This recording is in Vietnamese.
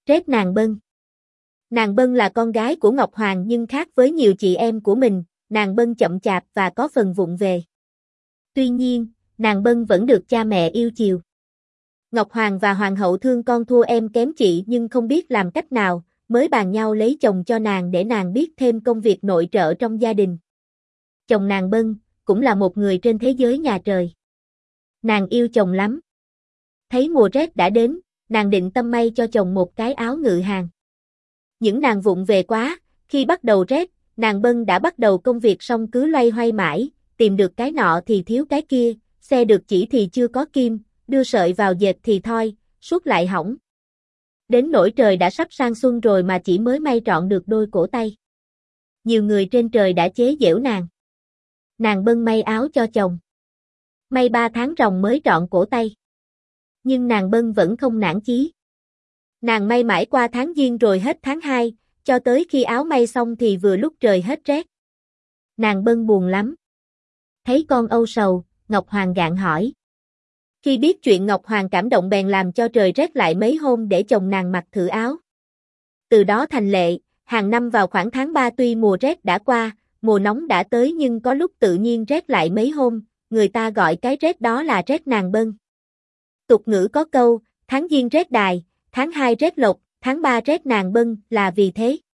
Rét nàng Bân. Nàng Bân là con gái của Ngọc Hoàng nhưng khác với nhiều chị em của mình, nàng Bân chậm chạp và có phần vụng về. Tuy nhiên, nàng Bân vẫn được cha mẹ yêu chiều. Ngọc Hoàng và Hoàng hậu thương con thua em kém chị nhưng không biết làm cách nào, mới bàn nhau lấy chồng cho nàng để nàng biết thêm công việc nội trợ trong gia đình. Chồng nàng Bân, cũng là một người trên thế giới nhà trời. Nàng yêu chồng lắm. Thấy mùa rét đã đến, nàng định tâm may cho chồng một cái áo ngự hàng. Những nàng vụng về quá, khi bắt đầu rét, nàng Bân đã bắt đầu công việc xong cứ loay hoay mãi, tìm được cái nọ thì thiếu cái kia, xe được chỉ thì chưa có kim, đưa sợi vào dệt thì thoi, suốt lại hỏng. Đến nỗi trời đã sắp sang xuân rồi mà chỉ mới may trọn được đôi cổ tay. Nhiều người trên trời đã chế giễu nàng. Nàng Bân may áo cho chồng. May 3 tháng ròng mới trọn cổ tay. Nhưng nàng Bân vẫn không nản chí. Nàng may mãi qua tháng Giêng rồi hết tháng 2, cho tới khi áo may xong thì vừa lúc trời hết rét. Nàng Bân buồn lắm. Thấy con âu sầu, Ngọc Hoàng gạn hỏi. Khi biết chuyện Ngọc Hoàng cảm động bèn làm cho trời rét lại mấy hôm để chồng nàng mặc thử áo. Từ đó thành lệ, hàng năm vào khoảng tháng 3 tuy mùa rét đã qua, mùa nóng đã tới nhưng có lúc tự nhiên rét lại mấy hôm, người ta gọi cái rét đó là rét nàng Bân. Tục ngữ có câu, tháng Giêng rét đài, tháng 2 rét lộc, tháng 3 rét nàng Bân là vì thế.